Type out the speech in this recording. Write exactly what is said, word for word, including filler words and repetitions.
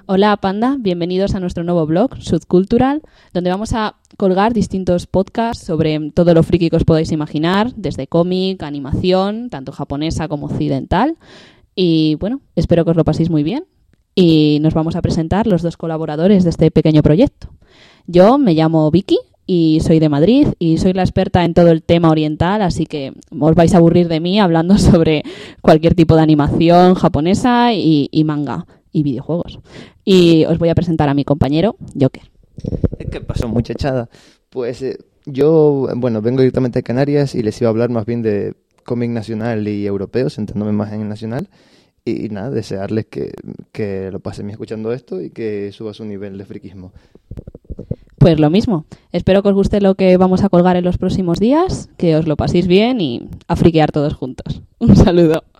Hola Panda, bienvenidos a nuestro nuevo blog, Subcultural, donde vamos a colgar distintos podcasts sobre todo lo friki que os podáis imaginar, desde cómic, animación, tanto japonesa como occidental. Y bueno, espero que os lo paséis muy bien. Y nos vamos a presentar los dos colaboradores de este pequeño proyecto. Yo me llamo Vicky y soy de Madrid y soy la experta en todo el tema oriental, así que os vais a aburrir de mí hablando sobre cualquier tipo de animación japonesa y, y manga y videojuegos. Y os voy a presentar a mi compañero, Joker. ¿Qué pasó, muchachada? Pues eh, yo, bueno, vengo directamente de Canarias y les iba a hablar más bien de cómic nacional y europeo, centrándome más en el nacional. Y, y nada, desearles que, que lo pasen bien escuchando esto y que suba su nivel de friquismo. Pues lo mismo. Espero que os guste lo que vamos a colgar en los próximos días, que os lo paséis bien y a friquear todos juntos. Un saludo.